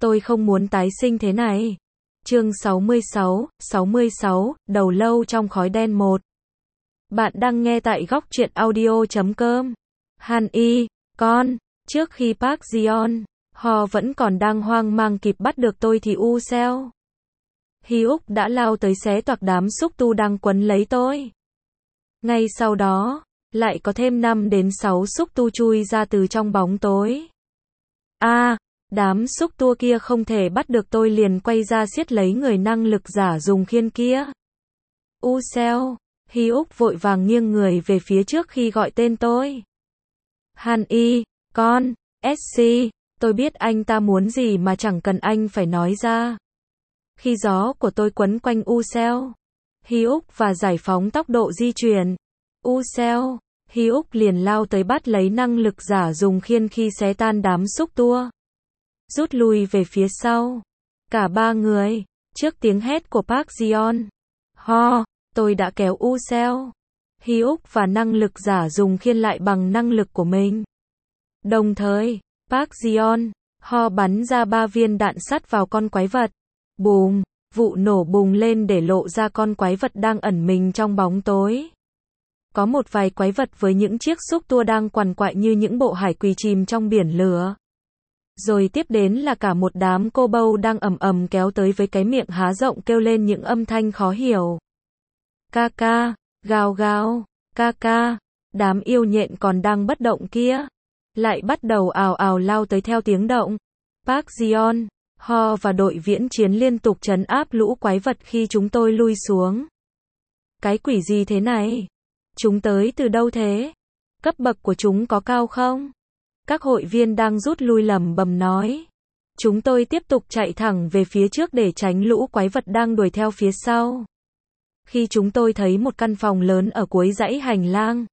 Tôi không muốn tái sinh thế này. Chương 66, đầu lâu trong khói đen 1. Bạn đang nghe tại góc truyện audio.com. Han Y, con, trước khi Park Ji-yeon, Ho vẫn còn đang hoang mang kịp bắt được tôi thì U Seo Hyuk đã lao tới xé toạc đám xúc tu đang quấn lấy tôi. Ngay sau đó, lại có thêm 5 đến 6 xúc tu chui ra từ trong bóng tối. Đám xúc tua kia không thể bắt được tôi liền quay ra siết lấy người năng lực giả dùng khiên kia. U Seo Hyuk vội vàng nghiêng người về phía trước khi gọi tên tôi. Han Y, con, SC, tôi biết anh ta muốn gì mà chẳng cần anh phải nói ra. Khi gió của tôi quấn quanh U Seo Hyuk và giải phóng tốc độ di chuyển, U Seo Hyuk liền lao tới bắt lấy năng lực giả dùng khiên khi xé tan đám xúc tua. Rút lui về phía sau. Cả ba người, trước tiếng hét của Park Ji-yeon, Ho, tôi đã kéo U Seo Hyuk và năng lực giả dùng khiên lại bằng năng lực của mình. Đồng thời, Park Ji-yeon, Ho bắn ra 3 viên đạn sắt vào con quái vật. Bùm, vụ nổ bùng lên để lộ ra con quái vật đang ẩn mình trong bóng tối. Có một vài quái vật với những chiếc xúc tua đang quằn quại như những bộ hải quỳ chìm trong biển lửa. Rồi tiếp đến là cả một đám cô bâu đang ầm ầm kéo tới với cái miệng há rộng kêu lên những âm thanh khó hiểu. Ca ca, gào gào, ca ca, đám yêu nhện còn đang bất động kia lại bắt đầu ào ào lao tới theo tiếng động. Park Ji-yeon, Ho và đội viễn chiến liên tục trấn áp lũ quái vật khi chúng tôi lui xuống. Cái quỷ gì thế này? Chúng tới từ đâu thế? Cấp bậc của chúng có cao không? Các hội viên đang rút lui lẩm bẩm nói. Chúng tôi tiếp tục chạy thẳng về phía trước để tránh lũ quái vật đang đuổi theo phía sau. Khi chúng tôi thấy một căn phòng lớn ở cuối dãy hành lang.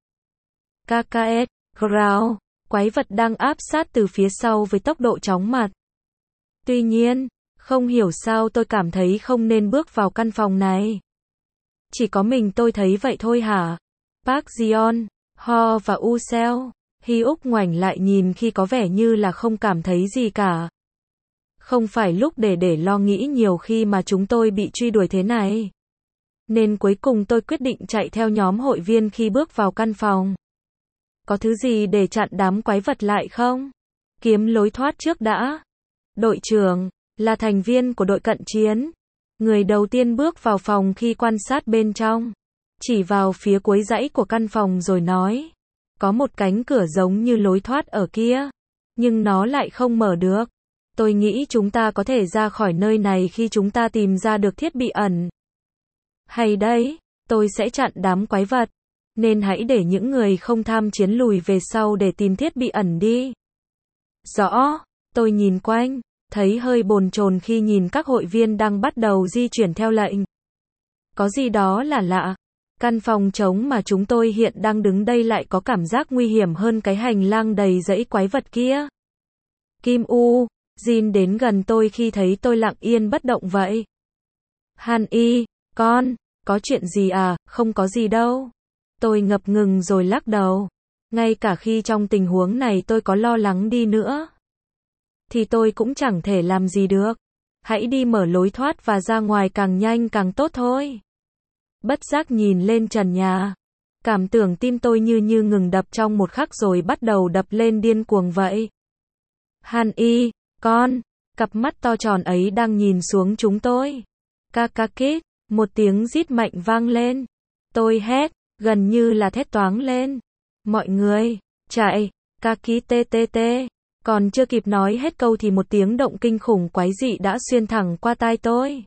KKS, growl, quái vật đang áp sát từ phía sau với tốc độ chóng mặt. Tuy nhiên, không hiểu sao tôi cảm thấy không nên bước vào căn phòng này. Chỉ có mình tôi thấy vậy thôi hả? Park Ji-yeon, Ho và U Seo Hyuk ngoảnh lại nhìn khi có vẻ như là không cảm thấy gì cả. Không phải lúc để lo nghĩ nhiều khi mà chúng tôi bị truy đuổi thế này. Nên cuối cùng tôi quyết định chạy theo nhóm hội viên khi bước vào căn phòng. Có thứ gì để chặn đám quái vật lại không? Kiếm lối thoát trước đã. Đội trưởng, là thành viên của đội cận chiến. Người đầu tiên bước vào phòng khi quan sát bên trong. Chỉ vào phía cuối dãy của căn phòng rồi nói. Có một cánh cửa giống như lối thoát ở kia. Nhưng nó lại không mở được. Tôi nghĩ chúng ta có thể ra khỏi nơi này khi chúng ta tìm ra được thiết bị ẩn. Hay đấy, tôi sẽ chặn đám quái vật. Nên hãy để những người không tham chiến lùi về sau để tìm thiết bị ẩn đi. Rõ, tôi nhìn quanh, thấy hơi bồn chồn khi nhìn các hội viên đang bắt đầu di chuyển theo lệnh. Có gì đó là lạ. Căn phòng trống mà chúng tôi hiện đang đứng đây lại có cảm giác nguy hiểm hơn cái hành lang đầy dãy quái vật kia. Kim U, Jin đến gần tôi khi thấy tôi lặng yên bất động vậy. Han Y, con, có chuyện gì à? Không có gì đâu. Tôi ngập ngừng rồi lắc đầu. Ngay cả khi trong tình huống này tôi có lo lắng đi nữa, thì tôi cũng chẳng thể làm gì được. Hãy đi mở lối thoát và ra ngoài càng nhanh càng tốt thôi. Bất giác nhìn lên trần nhà. Cảm tưởng tim tôi như ngừng đập trong một khắc rồi bắt đầu đập lên điên cuồng vậy. Han Y, con, cặp mắt to tròn ấy đang nhìn xuống chúng tôi. Kakakit, một tiếng rít mạnh vang lên. Tôi hét, gần như là thét toáng lên. Mọi người, chạy, Kakittt. Còn chưa kịp nói hết câu thì một tiếng động kinh khủng quái dị đã xuyên thẳng qua tai tôi.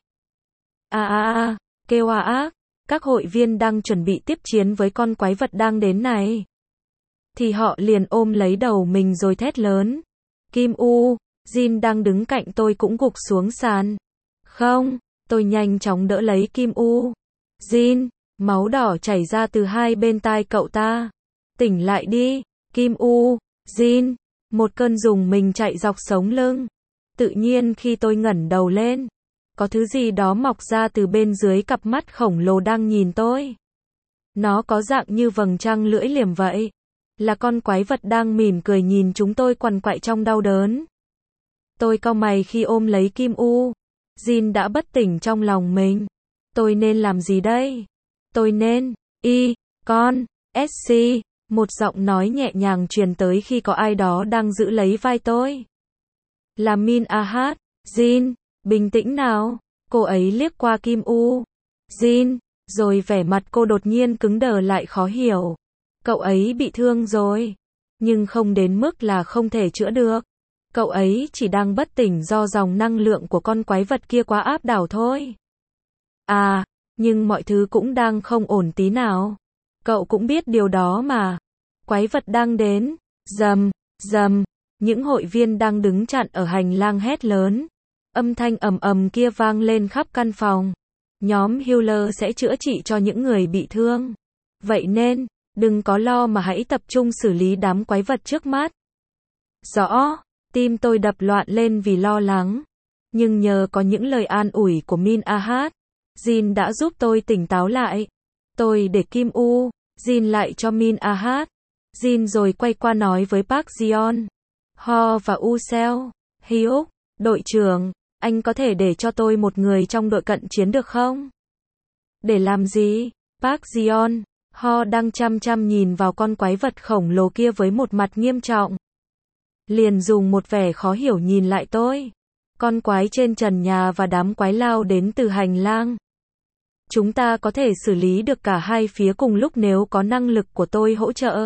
Kêu ác. Các hội viên đang chuẩn bị tiếp chiến với con quái vật đang đến này. Thì họ liền ôm lấy đầu mình rồi thét lớn. Kim U, Jin đang đứng cạnh tôi cũng gục xuống sàn. Không, tôi nhanh chóng đỡ lấy Kim U. Jin, máu đỏ chảy ra từ hai bên tai cậu ta. Tỉnh lại đi, Kim U, Jin. Một cơn rùng mình chạy dọc sống lưng. Tự nhiên khi tôi ngẩng đầu lên, có thứ gì đó mọc ra từ bên dưới cặp mắt khổng lồ đang nhìn tôi. Nó có dạng như vầng trăng lưỡi liềm vậy. Là con quái vật đang mỉm cười nhìn chúng tôi quằn quại trong đau đớn. Tôi cau mày khi ôm lấy Kim U. Jin đã bất tỉnh trong lòng mình. Tôi nên làm gì đây? Tôi nên, con, SC, một giọng nói nhẹ nhàng truyền tới khi có ai đó đang giữ lấy vai tôi. Là Min Ahat. Jin, bình tĩnh nào. Cô ấy liếc qua Kim U. Jin, rồi vẻ mặt cô đột nhiên cứng đờ lại khó hiểu. Cậu ấy bị thương rồi, nhưng không đến mức là không thể chữa được. Cậu ấy chỉ đang bất tỉnh do dòng năng lượng của con quái vật kia quá áp đảo thôi. À, nhưng mọi thứ cũng đang không ổn tí nào. Cậu cũng biết điều đó mà. Quái vật đang đến. Rầm, rầm, những hội viên đang đứng chặn ở hành lang hét lớn. Âm thanh ầm ầm kia vang lên khắp căn phòng. Nhóm healer sẽ chữa trị cho những người bị thương. Vậy nên, đừng có lo mà hãy tập trung xử lý đám quái vật trước mắt. Rõ, tim tôi đập loạn lên vì lo lắng. Nhưng nhờ có những lời an ủi của Min Ahat, Jin đã giúp tôi tỉnh táo lại. Tôi để Kim U, Jin lại cho Min Ahat. Jin rồi quay qua nói với Park Jeon, Ho và Usel, Hyuk, đội trưởng, anh có thể để cho tôi một người trong đội cận chiến được không? Để làm gì? Park Jeon, Ho đang chăm chăm nhìn vào con quái vật khổng lồ kia với một mặt nghiêm trọng. Liền dùng một vẻ khó hiểu nhìn lại tôi. Con quái trên trần nhà và đám quái lao đến từ hành lang. Chúng ta có thể xử lý được cả hai phía cùng lúc nếu có năng lực của tôi hỗ trợ.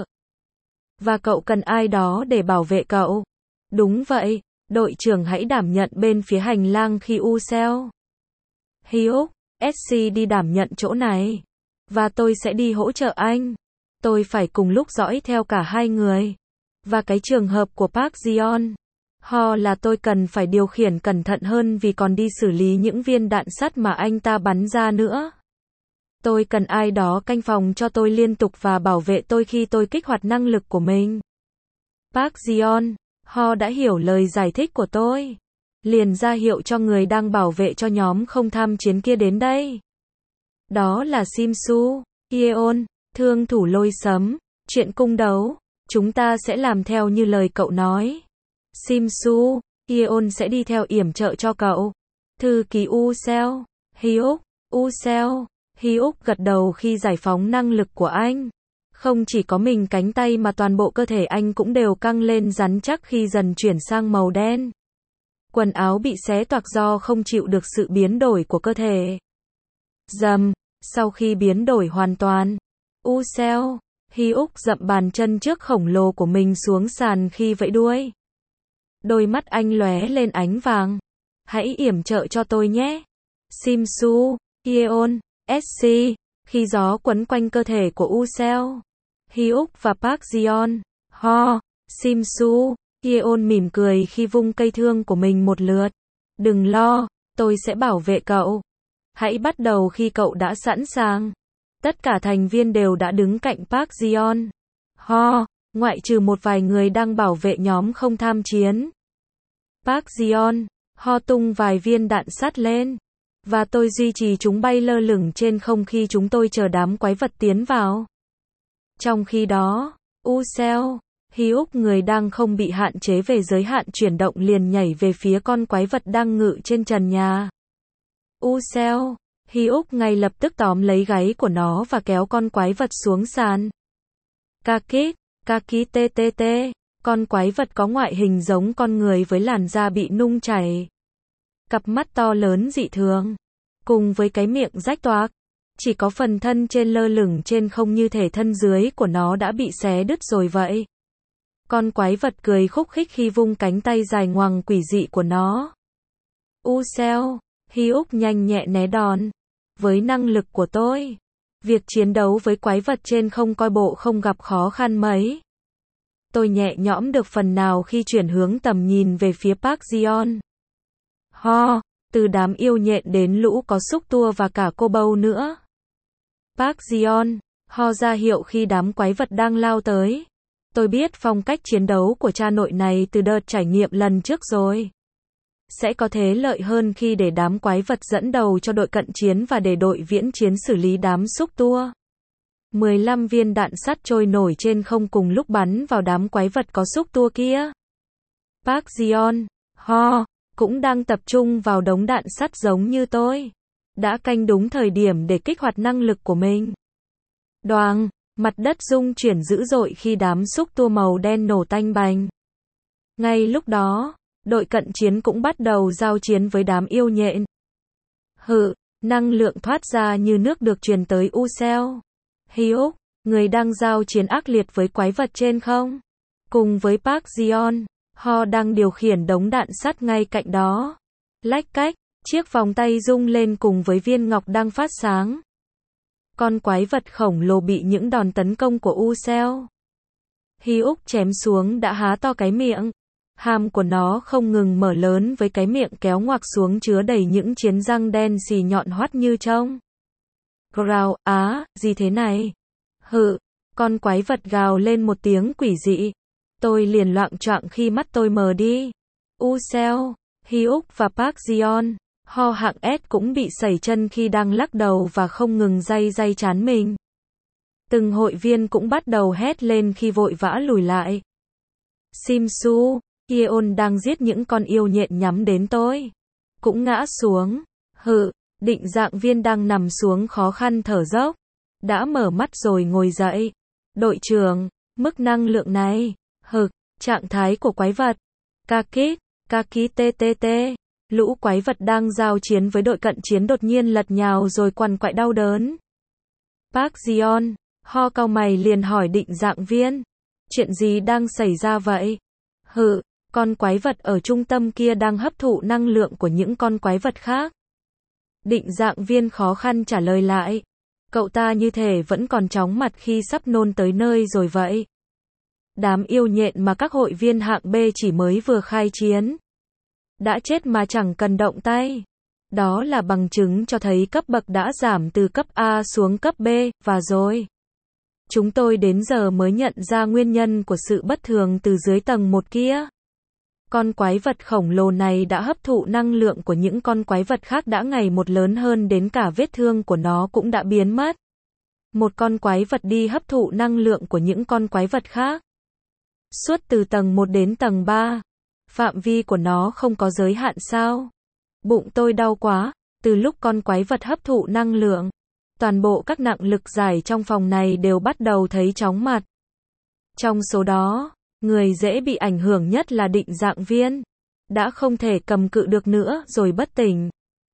Và cậu cần ai đó để bảo vệ cậu. Đúng vậy, đội trưởng hãy đảm nhận bên phía hành lang khi Usel, Hyuk, SC đi đảm nhận chỗ này. Và tôi sẽ đi hỗ trợ anh. Tôi phải cùng lúc dõi theo cả hai người. Và cái trường hợp của Park Jeon, Ho là tôi cần phải điều khiển cẩn thận hơn vì còn đi xử lý những viên đạn sắt mà anh ta bắn ra nữa. Tôi cần ai đó canh phòng cho tôi liên tục và bảo vệ tôi khi tôi kích hoạt năng lực của mình. Park Jeon, Ho đã hiểu lời giải thích của tôi. Liền ra hiệu cho người đang bảo vệ cho nhóm không tham chiến kia đến đây. Đó là Simsu, Yeon, thương thủ lôi sấm, chuyện cung đấu. Chúng ta sẽ làm theo như lời cậu nói. Simsu, Yeon sẽ đi theo yểm trợ cho cậu. Thư ký Usel, Hyuk, Usel, Hyuk gật đầu khi giải phóng năng lực của anh. Không chỉ có mình cánh tay mà toàn bộ cơ thể anh cũng đều căng lên rắn chắc khi dần chuyển sang màu đen. Quần áo bị xé toạc do không chịu được sự biến đổi của cơ thể. Rầm, sau khi biến đổi hoàn toàn, Usel, Hyuk dậm bàn chân trước khổng lồ của mình xuống sàn khi vẫy đuôi. Đôi mắt anh lóe lên ánh vàng. Hãy yểm trợ cho tôi nhé. Simsu, Yeon, SC, khi gió quấn quanh cơ thể của Usel, Hyuk và Park Jeon, Ho, Simsu, Yeon mỉm cười khi vung cây thương của mình một lượt. Đừng lo, tôi sẽ bảo vệ cậu. Hãy bắt đầu khi cậu đã sẵn sàng. Tất cả thành viên đều đã đứng cạnh Park Jeon, Ho, ngoại trừ một vài người đang bảo vệ nhóm không tham chiến. Park Jeon, Ho tung vài viên đạn sắt lên. Và tôi duy trì chúng bay lơ lửng trên không khi chúng tôi chờ đám quái vật tiến vào. Trong khi đó, Usel, Hyuk người đang không bị hạn chế về giới hạn chuyển động liền nhảy về phía con quái vật đang ngự trên trần nhà. Usel, Hyuk ngay lập tức tóm lấy gáy của nó và kéo con quái vật xuống sàn. Kaki TTT, con quái vật có ngoại hình giống con người với làn da bị nung chảy. Cặp mắt to lớn dị thường, cùng với cái miệng rách toạc. Chỉ có phần thân trên lơ lửng trên không như thể thân dưới của nó đã bị xé đứt rồi vậy. Con quái vật cười khúc khích khi vung cánh tay dài ngoằng quỷ dị của nó. Usel, Hyuk nhanh nhẹ né đòn. Với năng lực của tôi, việc chiến đấu với quái vật trên không coi bộ không gặp khó khăn mấy. Tôi nhẹ nhõm được phần nào khi chuyển hướng tầm nhìn về phía Park Jeon. Ho, từ đám yêu nhện đến lũ có xúc tua và cả cô bâu nữa. Park Jeon, Ho ra hiệu khi đám quái vật đang lao tới. Tôi biết phong cách chiến đấu của cha nội này từ đợt trải nghiệm lần trước rồi. Sẽ có thế lợi hơn khi để đám quái vật dẫn đầu cho đội cận chiến và để đội viễn chiến xử lý đám xúc tua. 15 viên đạn sắt trôi nổi trên không cùng lúc bắn vào đám quái vật có xúc tua kia. Park Jeon, Ho, cũng đang tập trung vào đống đạn sắt giống như tôi. Đã canh đúng thời điểm để kích hoạt năng lực của mình. Đoàng, mặt đất rung chuyển dữ dội khi đám xúc tua màu đen nổ tanh bành. Ngay lúc đó, đội cận chiến cũng bắt đầu giao chiến với đám yêu nhện. Năng lượng thoát ra như nước được truyền tới Ucell. Hyuk, người đang giao chiến ác liệt với quái vật trên không? Cùng với Park Ji-yeon, Ho đang điều khiển đống đạn sắt ngay cạnh đó. Lách cách, chiếc vòng tay rung lên cùng với viên ngọc đang phát sáng. Con quái vật khổng lồ bị những đòn tấn công của Ucell Hyuk chém xuống đã há to cái miệng. Hàm của nó không ngừng mở lớn với cái miệng kéo ngoạc xuống chứa đầy những chiến răng đen xì nhọn hoắt như trông. Growl, gì thế này? Con quái vật gào lên một tiếng quỷ dị. Tôi liền loạng choạng khi mắt tôi mờ đi. Ucell, Hyuk và Park Ji-yeon, Ho hạng S cũng bị sẩy chân khi đang lắc đầu và không ngừng day trán mình. Từng hội viên cũng bắt đầu hét lên khi vội vã lùi lại. Simsu, Yeon đang giết những con yêu nhện nhắm đến tôi. Cũng ngã xuống. Định dạng viên đang nằm xuống khó khăn thở dốc. Đã mở mắt rồi ngồi dậy. Đội trưởng, mức năng lượng này. Trạng thái của quái vật. Kaki TTT. Lũ quái vật đang giao chiến với đội cận chiến đột nhiên lật nhào rồi quằn quại đau đớn. Park Ji-yeon, Ho cau mày liền hỏi định dạng viên. Chuyện gì đang xảy ra vậy? Con quái vật ở trung tâm kia đang hấp thụ năng lượng của những con quái vật khác. Định dạng viên khó khăn trả lời lại. Cậu ta như thể vẫn còn chóng mặt khi sắp nôn tới nơi rồi vậy. Đám yêu nhện mà các hội viên hạng B chỉ mới vừa khai chiến. Đã chết mà chẳng cần động tay. Đó là bằng chứng cho thấy cấp bậc đã giảm từ cấp A xuống cấp B, và rồi. Chúng tôi đến giờ mới nhận ra nguyên nhân của sự bất thường từ dưới tầng 1 kia. Con quái vật khổng lồ này đã hấp thụ năng lượng của những con quái vật khác đã ngày một lớn hơn đến cả vết thương của nó cũng đã biến mất. Một con quái vật đi hấp thụ năng lượng của những con quái vật khác. Suốt từ tầng 1 đến tầng 3. Phạm vi của nó không có giới hạn sao? Bụng tôi đau quá, từ lúc con quái vật hấp thụ năng lượng. Toàn bộ các nặng lực giải trong phòng này đều bắt đầu thấy chóng mặt. Trong số đó, người dễ bị ảnh hưởng nhất là định dạng viên. Đã không thể cầm cự được nữa rồi bất tỉnh.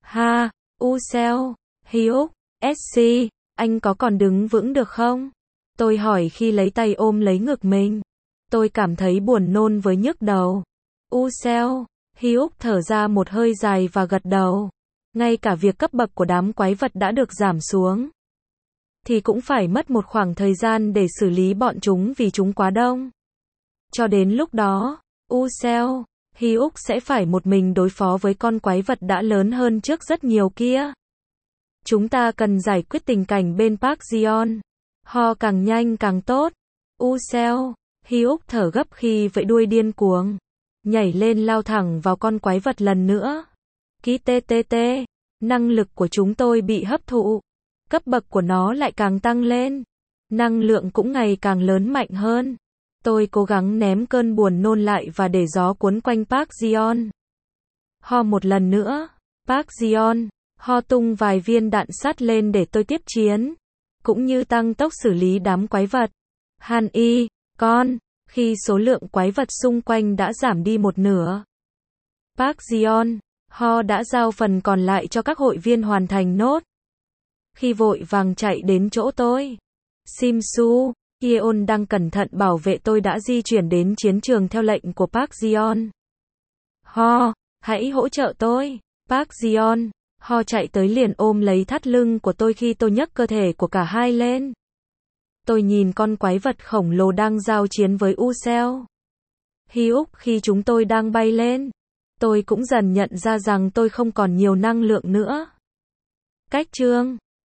Ucell, Hyuk, SC, anh có còn đứng vững được không? Tôi hỏi khi lấy tay ôm lấy ngực mình. Tôi cảm thấy buồn nôn với nhức đầu. Ucell, Hyuk thở ra một hơi dài và gật đầu. Ngay cả việc cấp bậc của đám quái vật đã được giảm xuống, thì cũng phải mất một khoảng thời gian để xử lý bọn chúng vì chúng quá đông. Cho đến lúc đó, Ucell, Hyuk sẽ phải một mình đối phó với con quái vật đã lớn hơn trước rất nhiều kia. Chúng ta cần giải quyết tình cảnh bên Park Ji-yeon. Ho càng nhanh càng tốt. Ucell, Hyuk thở gấp khi vẫy đuôi điên cuồng. Nhảy lên lao thẳng vào con quái vật lần nữa. TTT, năng lực của chúng tôi bị hấp thụ. Cấp bậc của nó lại càng tăng lên. Năng lượng cũng ngày càng lớn mạnh hơn. Tôi cố gắng ném cơn buồn nôn lại và để gió cuốn quanh Park Ji-yeon. Ho một lần nữa. Park Ji-yeon, Ho tung vài viên đạn sắt lên để tôi tiếp chiến. Cũng như tăng tốc xử lý đám quái vật. Khi số lượng quái vật xung quanh đã giảm đi một nửa. Park Ji-yeon, Ho đã giao phần còn lại cho các hội viên hoàn thành nốt. Khi vội vàng chạy đến chỗ tôi, Simsu, Yeon đang cẩn thận bảo vệ tôi đã di chuyển đến chiến trường theo lệnh của Park Ji-yeon. Ho, hãy hỗ trợ tôi. Park Ji-yeon, Ho chạy tới liền ôm lấy thắt lưng của tôi khi tôi nhấc cơ thể của cả hai lên. Tôi nhìn con quái vật khổng lồ đang giao chiến với Ucell Hyuk khi chúng tôi đang bay lên. Tôi cũng dần nhận ra rằng tôi không còn nhiều năng lượng nữa. Cách chương